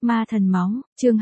Ma thần máu, chương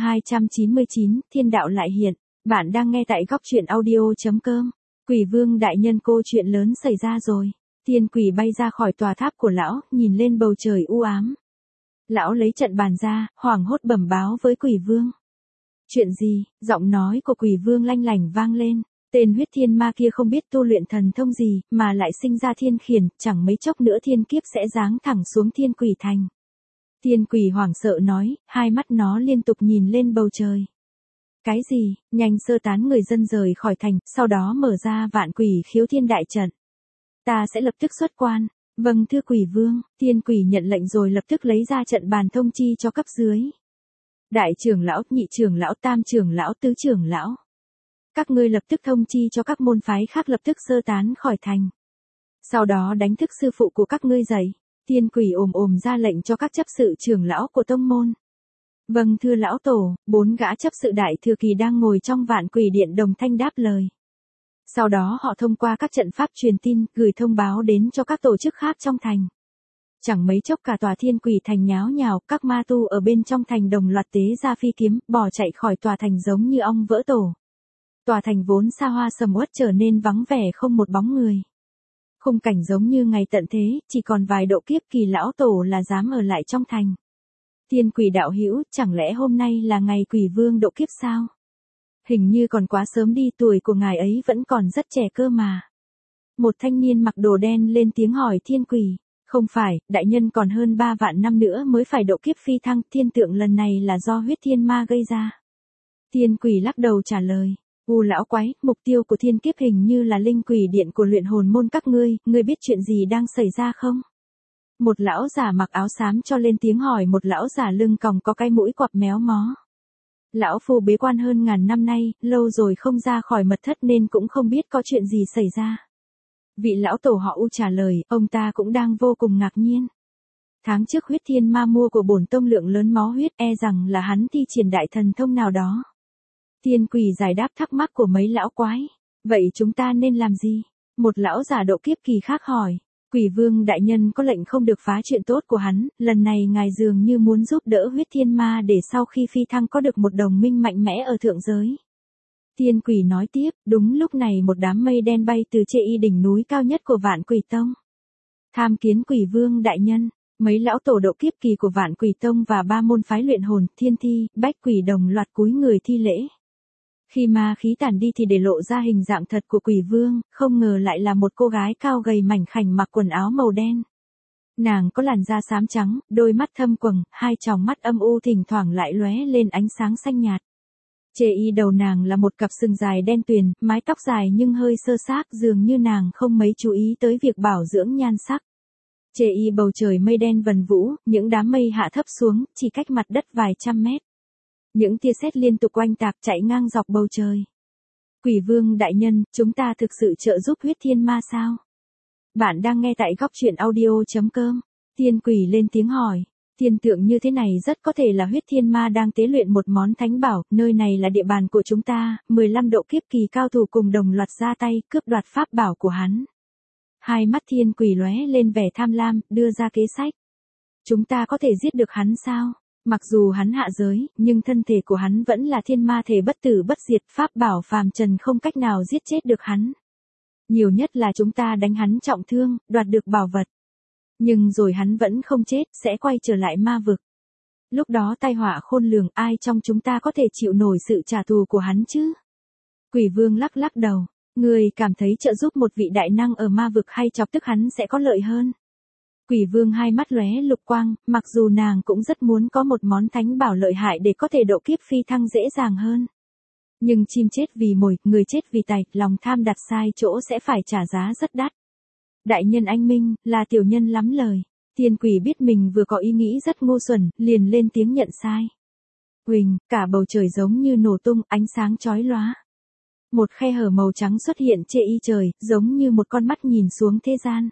299, thiên đạo lại hiện. Bạn đang nghe tại goctruyện audio.com. Quỷ vương đại nhân, cô chuyện lớn xảy ra rồi. Tiên quỷ bay ra khỏi tòa tháp của lão, nhìn lên bầu trời u ám. Lão lấy trận bàn ra, hoảng hốt bẩm báo với quỷ vương. Chuyện gì? Giọng nói của quỷ vương lanh lảnh vang lên. Tên huyết thiên ma kia không biết tu luyện thần thông gì, mà lại sinh ra thiên khiển, chẳng mấy chốc nữa thiên kiếp sẽ giáng thẳng xuống thiên quỷ thành. Thiên quỷ hoảng sợ nói, hai mắt nó liên tục nhìn lên bầu trời. Cái gì? Nhanh sơ tán người dân rời khỏi thành, sau đó mở ra vạn quỷ khiếu thiên đại trận. Ta sẽ lập tức xuất quan. Vâng thưa quỷ vương. Thiên quỷ nhận lệnh rồi lập tức lấy ra trận bàn thông chi cho cấp dưới. Đại trưởng lão, nhị trưởng lão, tam trưởng lão, tứ trưởng lão. Các ngươi lập tức thông chi cho các môn phái khác lập tức sơ tán khỏi thành. Sau đó đánh thức sư phụ của các ngươi dậy. Thiên quỷ ồm ra lệnh cho các chấp sự trưởng lão của tông môn. Vâng thưa lão tổ, 4 gã chấp sự đại thừa kỳ đang ngồi trong vạn quỷ điện đồng thanh đáp lời. Sau đó họ thông qua các trận pháp truyền tin, gửi thông báo đến cho các tổ chức khác trong thành. Chẳng mấy chốc cả tòa thiên quỷ thành nháo nhào, các ma tu ở bên trong thành đồng loạt tế ra phi kiếm, bỏ chạy khỏi tòa thành giống như ong vỡ tổ. Tòa thành vốn xa hoa sầm uất trở nên vắng vẻ không một bóng người. Khung cảnh giống như ngày tận thế, chỉ còn vài độ kiếp kỳ lão tổ là dám ở lại trong thành. Thiên quỷ đạo hữu, chẳng lẽ hôm nay là ngày quỷ vương độ kiếp sao? Hình như còn quá sớm đi, tuổi của ngài ấy vẫn còn rất trẻ cơ mà. Một thanh niên mặc đồ đen lên tiếng hỏi thiên quỷ. Không phải, đại nhân còn hơn 3 vạn năm nữa mới phải độ kiếp phi thăng, thiên tượng lần này là do huyết thiên ma gây ra. Thiên quỷ lắc đầu trả lời. Lão quái, mục tiêu của thiên kiếp hình như là linh quỷ điện của luyện hồn môn các ngươi biết chuyện gì đang xảy ra không? Một lão già mặc áo xám cho lên tiếng hỏi một lão già lưng còng có cái mũi quặp méo mó. Lão phu bế quan hơn ngàn năm nay, lâu rồi không ra khỏi mật thất nên cũng không biết có chuyện gì xảy ra. Vị lão tổ họ U trả lời, ông ta cũng đang vô cùng ngạc nhiên. Tháng trước huyết thiên ma mua của bổn tông lượng lớn máu huyết, e rằng là hắn thi triển đại thần thông nào đó. Thiên quỷ giải đáp thắc mắc của mấy lão quái. Vậy chúng ta nên làm gì? Một lão giả độ kiếp kỳ khác hỏi. Quỷ vương đại nhân có lệnh không được phá chuyện tốt của hắn, lần này ngài dường như muốn giúp đỡ huyết thiên ma để sau khi phi thăng có được một đồng minh mạnh mẽ ở thượng giới. Thiên quỷ nói tiếp, đúng lúc này một đám mây đen bay từ trên đỉnh núi cao nhất của vạn quỷ tông. Tham kiến quỷ vương đại nhân. Mấy lão tổ độ kiếp kỳ của vạn quỷ tông và 3 môn phái luyện hồn, thiên thi, bách quỷ đồng loạt cúi người thi lễ. Khi ma khí tản đi thì để lộ ra hình dạng thật của quỷ vương, không ngờ lại là một cô gái cao gầy mảnh khảnh mặc quần áo màu đen. Nàng có làn da xám trắng, đôi mắt thâm quầng, hai tròng mắt âm u thỉnh thoảng lại lóe lên ánh sáng xanh nhạt. Trên đầu nàng là một cặp sừng dài đen tuyền, mái tóc dài nhưng hơi sơ xác, dường như nàng không mấy chú ý tới việc bảo dưỡng nhan sắc. Trên bầu trời mây đen vần vũ, những đám mây hạ thấp xuống, chỉ cách mặt đất vài trăm mét. Những tia sét liên tục oanh tạc chạy ngang dọc bầu trời. Quỷ vương đại nhân, chúng ta thực sự trợ giúp huyết thiên ma sao? Bạn đang nghe tại goctruyện audio.com. Thiên quỷ lên tiếng hỏi. Thiên tượng như thế này rất có thể là huyết thiên ma đang tế luyện một món thánh bảo, nơi này là địa bàn của chúng ta, 15 độ kiếp kỳ cao thủ cùng đồng loạt ra tay, cướp đoạt pháp bảo của hắn. Hai mắt thiên quỷ lóe lên vẻ tham lam, đưa ra kế sách. Chúng ta có thể giết được hắn sao? Mặc dù hắn hạ giới, nhưng thân thể của hắn vẫn là thiên ma thể bất tử bất diệt, pháp bảo phàm trần không cách nào giết chết được hắn. Nhiều nhất là chúng ta đánh hắn trọng thương, đoạt được bảo vật. Nhưng rồi hắn vẫn không chết, sẽ quay trở lại ma vực. Lúc đó tai họa khôn lường, ai trong chúng ta có thể chịu nổi sự trả thù của hắn chứ? Quỷ vương lắc đầu, người cảm thấy trợ giúp một vị đại năng ở ma vực hay chọc tức hắn sẽ có lợi hơn? Quỷ vương hai mắt lóe lục quang, mặc dù nàng cũng rất muốn có một món thánh bảo lợi hại để có thể độ kiếp phi thăng dễ dàng hơn. Nhưng chim chết vì mồi, người chết vì tài, lòng tham đặt sai chỗ sẽ phải trả giá rất đắt. Đại nhân anh minh, là tiểu nhân lắm lời. Thiên quỷ biết mình vừa có ý nghĩ rất ngu xuẩn, liền lên tiếng nhận sai. Huỳnh, cả bầu trời giống như nổ tung, ánh sáng chói lóa. Một khe hở màu trắng xuất hiện trên trời, giống như một con mắt nhìn xuống thế gian.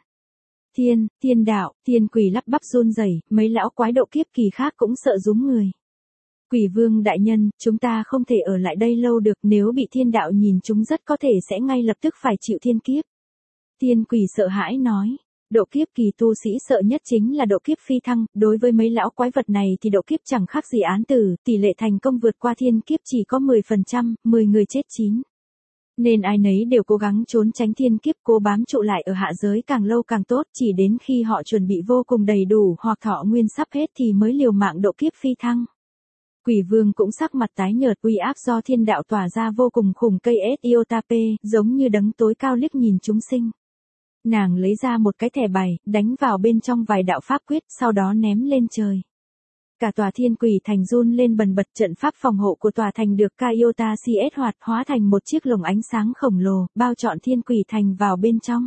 Thiên đạo, thiên quỷ lắp bắp run rẩy, mấy lão quái độ kiếp kỳ khác cũng sợ rúm người. Quỷ vương đại nhân, chúng ta không thể ở lại đây lâu được, nếu bị thiên đạo nhìn chúng rất có thể sẽ ngay lập tức phải chịu thiên kiếp. Thiên quỷ sợ hãi nói, Độ kiếp kỳ tu sĩ sợ nhất chính là độ kiếp phi thăng, đối với mấy lão quái vật này thì độ kiếp chẳng khác gì án tử, tỷ lệ thành công vượt qua thiên kiếp chỉ có 10%, 10 người chết 9. Nên ai nấy đều cố gắng trốn tránh thiên kiếp, cố bám trụ lại ở hạ giới càng lâu càng tốt, chỉ đến khi họ chuẩn bị vô cùng đầy đủ hoặc thọ nguyên sắp hết thì mới liều mạng độ kiếp phi thăng. Quỷ vương cũng sắc mặt tái nhợt, uy áp do thiên đạo tỏa ra vô cùng khủng, cây Etiotape, giống như đấng tối cao liếc nhìn chúng sinh. Nàng lấy ra một cái thẻ bài, đánh vào bên trong vài đạo pháp quyết, sau đó ném lên trời. Cả tòa thiên quỷ thành run lên bần bật, trận pháp phòng hộ của tòa thành được Kaiota CS hoạt hóa thành một chiếc lồng ánh sáng khổng lồ, bao trọn thiên quỷ thành vào bên trong.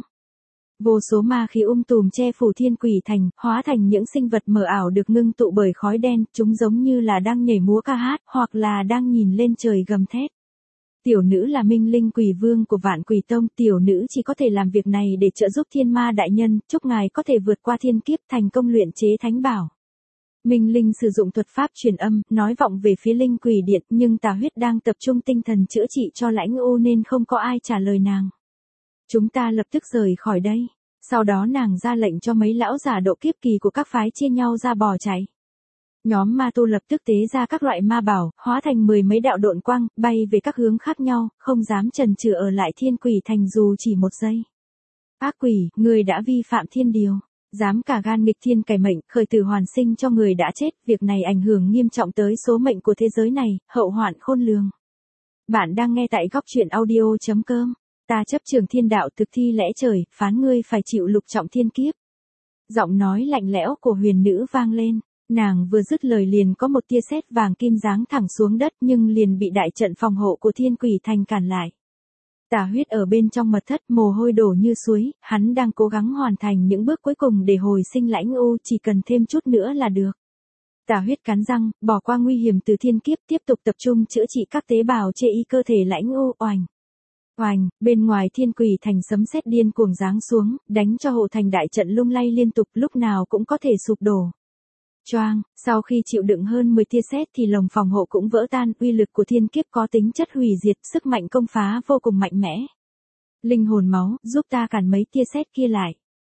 Vô số ma khí tùm che phủ thiên quỷ thành, hóa thành những sinh vật mờ ảo được ngưng tụ bởi khói đen, chúng giống như là đang nhảy múa ca hát, hoặc là đang nhìn lên trời gầm thét. Tiểu nữ là minh linh quỷ vương của Vạn Quỷ Tông, tiểu nữ chỉ có thể làm việc này để trợ giúp thiên ma đại nhân, chúc ngài có thể vượt qua thiên kiếp, thành công luyện chế thánh bảo. Minh linh sử dụng thuật pháp truyền âm, nói vọng về phía linh quỷ điện, nhưng Tà Huyết đang tập trung tinh thần chữa trị cho Lãnh U nên không có ai trả lời nàng. Chúng ta lập tức rời khỏi đây. Sau đó nàng ra lệnh cho mấy lão giả độ kiếp kỳ của các phái chia nhau ra bỏ chạy. Nhóm ma tu lập tức tế ra các loại ma bảo, hóa thành 10 mấy đạo độn quang, bay về các hướng khác nhau, không dám chần chừ ở lại thiên quỷ thành dù chỉ một giây. Ác quỷ, người đã vi phạm thiên điều, dám cả gan nghịch thiên cải mệnh, khởi tử hoàn sinh cho người đã chết, việc này ảnh hưởng nghiêm trọng tới số mệnh của thế giới này, hậu hoạn khôn lường. Bạn đang nghe tại góc truyện audio.com. Ta chấp trường thiên đạo thực thi lẽ trời, phán ngươi phải chịu lục trọng thiên kiếp. Giọng nói lạnh lẽo của huyền nữ vang lên. Nàng vừa dứt lời liền có một tia sét vàng kim giáng thẳng xuống đất, nhưng liền bị đại trận phòng hộ của thiên quỷ thành cản lại. Tà Huyết ở bên trong mật thất, mồ hôi đổ như suối, hắn đang cố gắng hoàn thành những bước cuối cùng để hồi sinh Lãnh U, chỉ cần thêm chút nữa là được. Tà Huyết cắn răng, bỏ qua nguy hiểm từ thiên kiếp, tiếp tục tập trung chữa trị các tế bào chê y cơ thể Lãnh U. Oành, oành, bên ngoài thiên quỷ thành sấm sét điên cuồng giáng xuống, đánh cho hộ thành đại trận lung lay liên tục, lúc nào cũng có thể sụp đổ. Choang, sau khi chịu đựng hơn 10 tia sét thì lồng phòng hộ cũng vỡ tan, uy lực của thiên kiếp có tính chất hủy diệt, sức mạnh công phá vô cùng mạnh mẽ. Linh hồn máu, giúp ta cản mấy tia sét kia lại.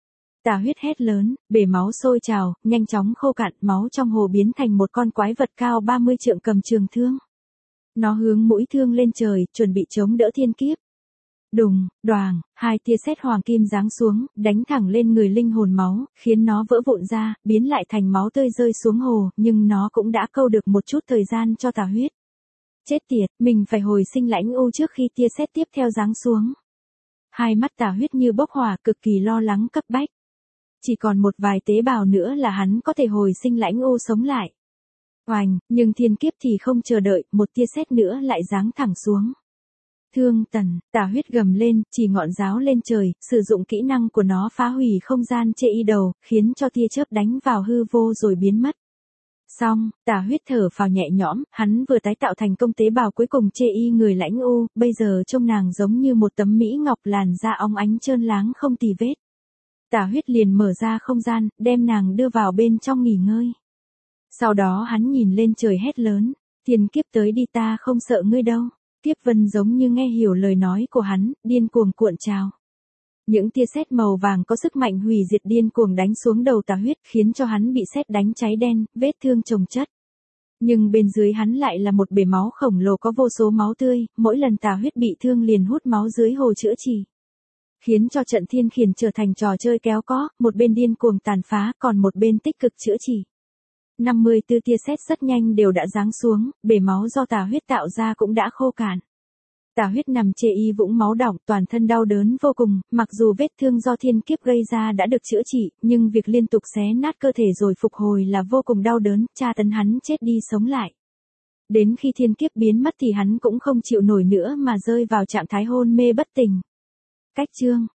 Tà Huyết hét lớn, bể máu sôi trào, nhanh chóng khô cạn, máu trong hồ biến thành một con quái vật cao 30 trượng cầm trường thương. Nó hướng mũi thương lên trời, chuẩn bị chống đỡ thiên kiếp. Đùng, đoàng, 2 tia sét hoàng kim giáng xuống, đánh thẳng lên người linh hồn máu, khiến nó vỡ vụn ra, biến lại thành máu tươi rơi xuống hồ, nhưng nó cũng đã câu được một chút thời gian cho Tà Huyết. Chết tiệt, mình phải hồi sinh Lãnh U trước khi tia sét tiếp theo giáng xuống. Hai mắt Tà Huyết như bốc hỏa, cực kỳ lo lắng cấp bách. Chỉ còn một vài tế bào nữa là hắn có thể hồi sinh Lãnh U sống lại. Oành, nhưng thiên kiếp thì không chờ đợi, một tia sét nữa lại giáng thẳng xuống. Thương tần, Tà Huyết gầm lên, chỉ ngọn giáo lên trời, sử dụng kỹ năng của nó phá hủy không gian chê y đầu, khiến cho tia chớp đánh vào hư vô rồi biến mất. Xong, Tà Huyết thở phào nhẹ nhõm, hắn vừa tái tạo thành công tế bào cuối cùng chê y người Lãnh U, bây giờ trông nàng giống như một tấm mỹ ngọc, làn da óng ánh trơn láng không tì vết. Tà Huyết liền mở ra không gian, đem nàng đưa vào bên trong nghỉ ngơi. Sau đó hắn nhìn lên trời hét lớn, thiên kiếp tới đi, ta không sợ ngươi đâu. Kiếp vân giống như nghe hiểu lời nói của hắn, điên cuồng cuộn trào. Những tia sét màu vàng có sức mạnh hủy diệt điên cuồng đánh xuống đầu Tà Huyết, khiến cho hắn bị sét đánh cháy đen, vết thương chồng chất. Nhưng bên dưới hắn lại là một bể máu khổng lồ có vô số máu tươi, mỗi lần Tà Huyết bị thương liền hút máu dưới hồ chữa trị. Khiến cho trận thiên khiển trở thành trò chơi kéo có, một bên điên cuồng tàn phá, còn một bên tích cực chữa trị. 54 tia sét rất nhanh đều đã giáng xuống, bể máu do Tà Huyết tạo ra cũng đã khô cạn. Tà Huyết nằm chê y vũng máu đọng, toàn thân đau đớn vô cùng, mặc dù vết thương do thiên kiếp gây ra đã được chữa trị, nhưng việc liên tục xé nát cơ thể rồi phục hồi là vô cùng đau đớn, tra tấn hắn chết đi sống lại. Đến khi thiên kiếp biến mất thì hắn cũng không chịu nổi nữa mà rơi vào trạng thái hôn mê bất tỉnh. Cách chương